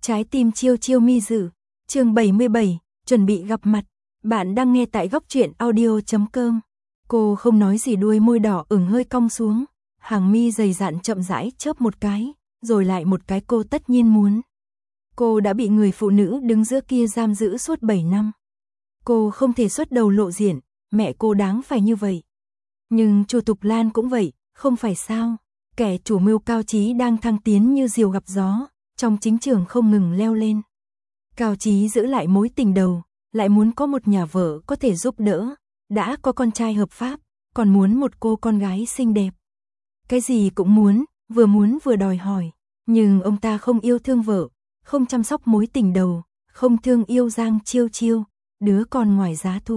Trái tim chiêu chiêu mi dự, chương 77, chuẩn bị gặp mặt. Bạn đang nghe tại góc truyện audio.com. Cô không nói gì, đuôi môi đỏ ửng hơi cong xuống, hàng mi dày dặn chậm rãi chớp một cái, rồi lại một cái. Cô tất nhiên muốn. Cô đã bị người phụ nữ đứng giữa kia giam giữ suốt 7 năm. Cô không thể xuất đầu lộ diện, mẹ cô đáng phải như vậy. Nhưng Chu Thục Lan cũng vậy, không phải sao? Kẻ chủ mưu Cao Chí đang thăng tiến như diều gặp gió, trong chính trường không ngừng leo lên. Cao Chí giữ lại mối tình đầu, lại muốn có một nhà vợ có thể giúp đỡ, đã có con trai hợp pháp, còn muốn một cô con gái xinh đẹp. Cái gì cũng muốn vừa đòi hỏi, nhưng ông ta không yêu thương vợ, không chăm sóc mối tình đầu, không thương yêu Giang Chiêu Chiêu, đứa con ngoài giá thú.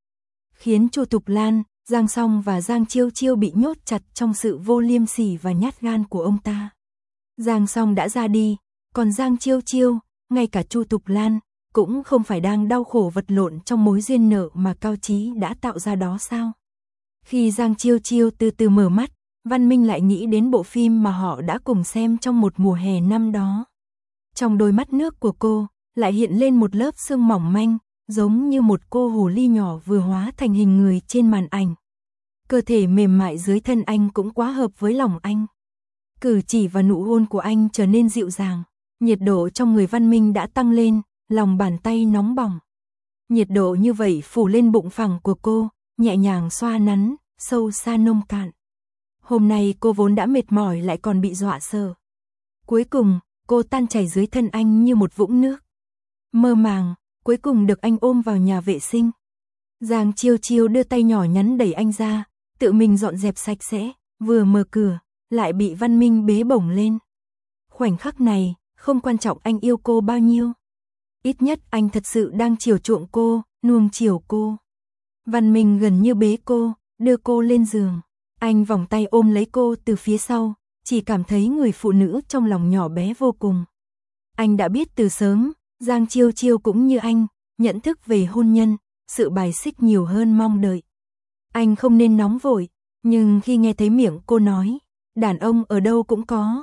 Khiến Chu Thục Lan, Giang Song và Giang Chiêu Chiêu bị nhốt chặt trong sự vô liêm sỉ và nhát gan của ông ta. Giang Song đã ra đi, còn Giang Chiêu Chiêu, ngay cả Chu Thục Lan, cũng không phải đang đau khổ vật lộn trong mối duyên nợ mà Cao Chí đã tạo ra đó sao? Khi Giang Chiêu Chiêu từ từ mở mắt, Văn Minh lại nghĩ đến bộ phim mà họ đã cùng xem trong một mùa hè năm đó. Trong đôi mắt nước của cô, lại hiện lên một lớp sương mỏng manh, giống như một cô hồ ly nhỏ vừa hóa thành hình người trên màn ảnh. Cơ thể mềm mại dưới thân anh cũng quá hợp với lòng anh. Cử chỉ và nụ hôn của anh trở nên dịu dàng, nhiệt độ trong người Văn Minh đã tăng lên, lòng bàn tay nóng bỏng. Nhiệt độ như vậy phủ lên bụng phẳng của cô, nhẹ nhàng xoa nắn, sâu xa nông cạn. Hôm nay cô vốn đã mệt mỏi lại còn bị dọa sợ. Cuối cùng, cô tan chảy dưới thân anh như một vũng nước. Mơ màng, cuối cùng được anh ôm vào nhà vệ sinh. Giang Chiêu Chiêu đưa tay nhỏ nhắn đẩy anh ra, tự mình dọn dẹp sạch sẽ, vừa mở cửa, lại bị Văn Minh bế bổng lên. Khoảnh khắc này, không quan trọng anh yêu cô bao nhiêu. Ít nhất anh thật sự đang chiều chuộng cô, nuông chiều cô. Văn Minh gần như bế cô, đưa cô lên giường. Anh vòng tay ôm lấy cô từ phía sau, chỉ cảm thấy người phụ nữ trong lòng nhỏ bé vô cùng. Anh đã biết từ sớm, Giang Chiêu Chiêu cũng như anh, nhận thức về hôn nhân, sự bài xích nhiều hơn mong đợi. Anh không nên nóng vội, nhưng khi nghe thấy miệng cô nói, đàn ông ở đâu cũng có,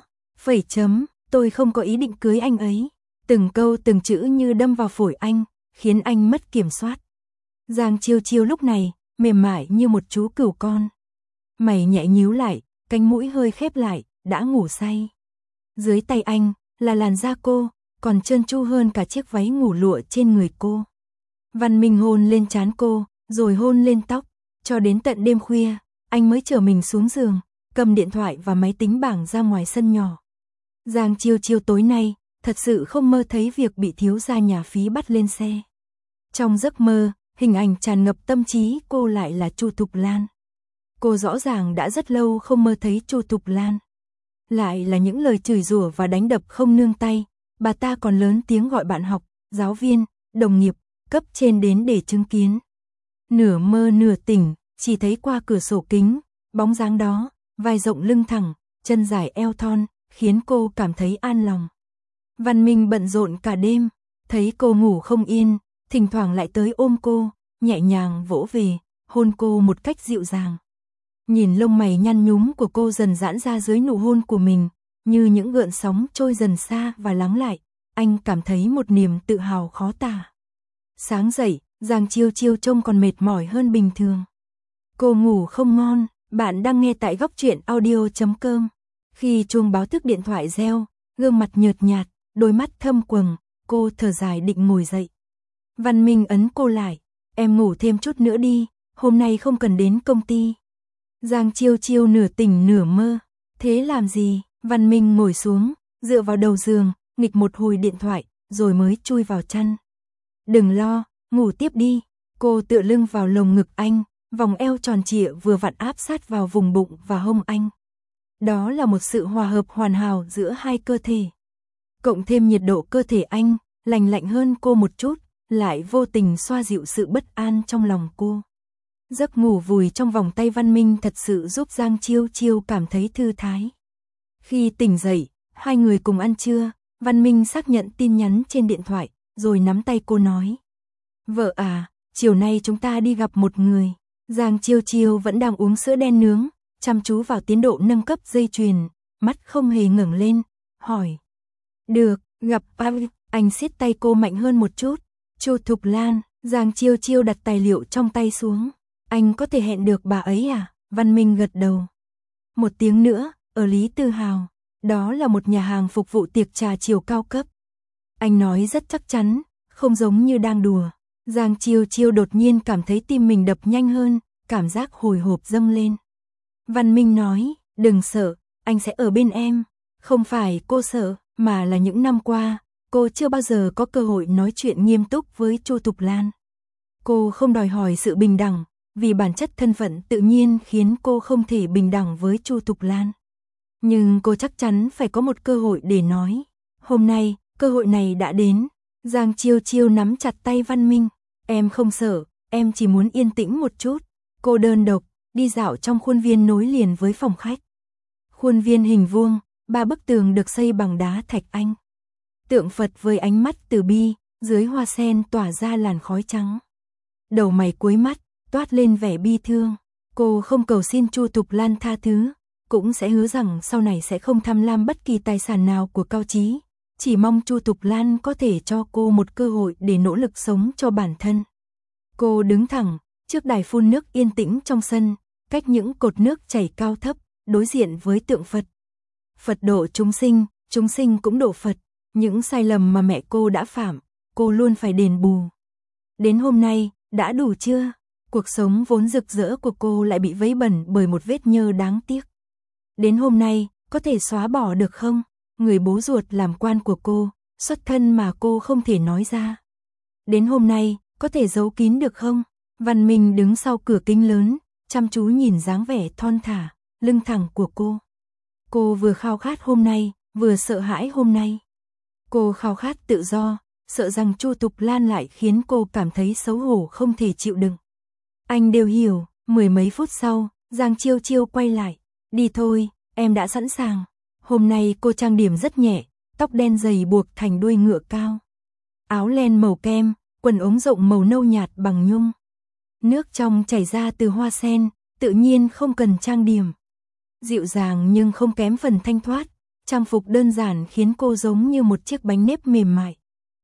tôi không có ý định cưới anh ấy. Từng câu từng chữ như đâm vào phổi anh, khiến anh mất kiểm soát. Giang Chiêu Chiêu lúc này, mềm mại như một chú cừu con. Mày nhẹ nhíu lại, cánh mũi hơi khép lại, đã ngủ say. Dưới tay anh, là làn da cô, còn trơn tru hơn cả chiếc váy ngủ lụa trên người cô. Văn Minh hôn lên trán cô, rồi hôn lên tóc, cho đến tận đêm khuya, anh mới chở mình xuống giường, cầm điện thoại và máy tính bảng ra ngoài sân nhỏ. Giang Chiêu Chiêu tối nay, thật sự không mơ thấy việc bị thiếu gia nhà phí bắt lên xe. Trong giấc mơ, hình ảnh tràn ngập tâm trí cô lại là Chu Thục Lan. Cô rõ ràng đã rất lâu không mơ thấy Chu Thục Lan. Lại là những lời chửi rủa và đánh đập không nương tay, bà ta còn lớn tiếng gọi bạn học, giáo viên, đồng nghiệp, cấp trên đến để chứng kiến. Nửa mơ nửa tỉnh, chỉ thấy qua cửa sổ kính, bóng dáng đó, vai rộng lưng thẳng, chân dài eo thon, khiến cô cảm thấy an lòng. Văn Minh bận rộn cả đêm, thấy cô ngủ không yên, thỉnh thoảng lại tới ôm cô, nhẹ nhàng vỗ về, hôn cô một cách dịu dàng. Nhìn lông mày nhăn nhúm của cô dần giãn ra dưới nụ hôn của mình, như những gợn sóng trôi dần xa và lắng lại, anh cảm thấy một niềm tự hào khó tả. Sáng dậy, Giang Chiêu Chiêu trông còn mệt mỏi hơn bình thường. Cô ngủ không ngon. Bạn đang nghe tại góc truyện audio.com. Khi chuông báo thức điện thoại reo, gương mặt nhợt nhạt, đôi mắt thâm quầng, cô thở dài định ngồi dậy. Văn Minh ấn cô lại, em ngủ thêm chút nữa đi, hôm nay không cần đến công ty. Giang Chiêu Chiêu nửa tỉnh nửa mơ, thế làm gì? Văn Minh ngồi xuống, dựa vào đầu giường, nghịch một hồi điện thoại, rồi mới chui vào chăn. Đừng lo, ngủ tiếp đi. Cô tựa lưng vào lồng ngực anh, vòng eo tròn trịa vừa vặn áp sát vào vùng bụng và hông anh. Đó là một sự hòa hợp hoàn hảo giữa hai cơ thể. Cộng thêm nhiệt độ cơ thể anh, lành lạnh hơn cô một chút, lại vô tình xoa dịu sự bất an trong lòng cô. Giấc ngủ vùi trong vòng tay Văn Minh thật sự giúp Giang Chiêu Chiêu cảm thấy thư thái. Khi tỉnh dậy, hai người cùng ăn trưa, Văn Minh xác nhận tin nhắn trên điện thoại, rồi nắm tay cô nói. Vợ à, chiều nay chúng ta đi gặp một người. Giang Chiêu Chiêu vẫn đang uống sữa đen nướng, chăm chú vào tiến độ nâng cấp dây chuyền, mắt không hề ngẩng lên, hỏi. Được, Gặp anh siết tay cô mạnh hơn một chút. Chu Thục Lan, Giang Chiêu Chiêu đặt tài liệu trong tay xuống. Anh có thể hẹn được bà ấy à? Văn Minh gật đầu. Một tiếng nữa, ở Lý Tư Hào. Đó là một nhà hàng phục vụ tiệc trà chiều cao cấp. Anh nói rất chắc chắn, không giống như đang đùa. Giang Chiêu Chiêu đột nhiên cảm thấy tim mình đập nhanh hơn, cảm giác hồi hộp dâng lên. Văn Minh nói, đừng sợ, anh sẽ ở bên em. Không phải cô sợ, mà là những năm qua, cô chưa bao giờ có cơ hội nói chuyện nghiêm túc với Chu Thục Lan. Cô không đòi hỏi sự bình đẳng, vì bản chất thân phận tự nhiên khiến cô không thể bình đẳng với Chu Thục Lan. Nhưng cô chắc chắn phải có một cơ hội để nói. Hôm nay, cơ hội này đã đến. Giang Chiêu Chiêu nắm chặt tay Văn Minh. Em không sợ, em chỉ muốn yên tĩnh một chút. Cô đơn độc, đi dạo trong khuôn viên nối liền với phòng khách. Khuôn viên hình vuông, 3 bức tường được xây bằng đá thạch anh. Tượng Phật với ánh mắt từ bi, dưới hoa sen tỏa ra làn khói trắng. Đầu mày cuối mắt, toát lên vẻ bi thương. Cô không cầu xin Chu Thục Lan tha thứ, cũng sẽ hứa rằng sau này sẽ không tham lam bất kỳ tài sản nào của Cao Chí. Chỉ mong Chu Thục Lan có thể cho cô một cơ hội để nỗ lực sống cho bản thân. Cô đứng thẳng, trước đài phun nước yên tĩnh trong sân, cách những cột nước chảy cao thấp, đối diện với tượng Phật. Phật độ chúng sinh cũng độ Phật. Những sai lầm mà mẹ cô đã phạm, cô luôn phải đền bù. Đến hôm nay, đã đủ chưa? Cuộc sống vốn rực rỡ của cô lại bị vấy bẩn bởi một vết nhơ đáng tiếc. Đến hôm nay, có thể xóa bỏ được không? Người bố ruột làm quan của cô, xuất thân mà cô không thể nói ra. Đến hôm nay, có thể giấu kín được không? Văn Minh đứng sau cửa kính lớn, chăm chú nhìn dáng vẻ thon thả, lưng thẳng của cô. Cô vừa khao khát hôm nay, vừa sợ hãi hôm nay. Cô khao khát tự do, sợ rằng Chu Thục Lan lại khiến cô cảm thấy xấu hổ không thể chịu đựng. Anh đều hiểu. Mười mấy phút sau, Giang Chiêu Chiêu quay lại. Đi thôi, em đã sẵn sàng. Hôm nay cô trang điểm rất nhẹ, tóc đen dày buộc thành đuôi ngựa cao. Áo len màu kem, quần ống rộng màu nâu nhạt bằng nhung. Nước trong chảy ra từ hoa sen, tự nhiên không cần trang điểm. Dịu dàng nhưng không kém phần thanh thoát, trang phục đơn giản khiến cô giống như một chiếc bánh nếp mềm mại.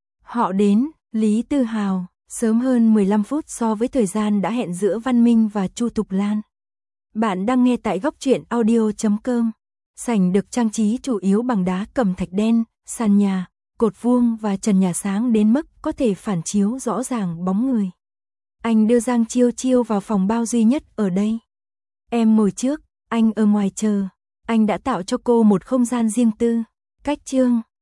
Họ đến, Lý Tư Hào, sớm hơn 15 phút so với thời gian đã hẹn giữa Văn Minh và Chu Thục Lan. Bạn đang nghe tại góc truyện audio.com. Sảnh được trang trí chủ yếu bằng đá cẩm thạch đen, sàn nhà, cột vuông và trần nhà sáng đến mức có thể phản chiếu rõ ràng bóng người. Anh đưa Giang Chiêu Chiêu vào phòng bao duy nhất ở đây. Em ngồi trước, anh ở ngoài chờ. Anh đã tạo cho cô một không gian riêng tư. Cách chương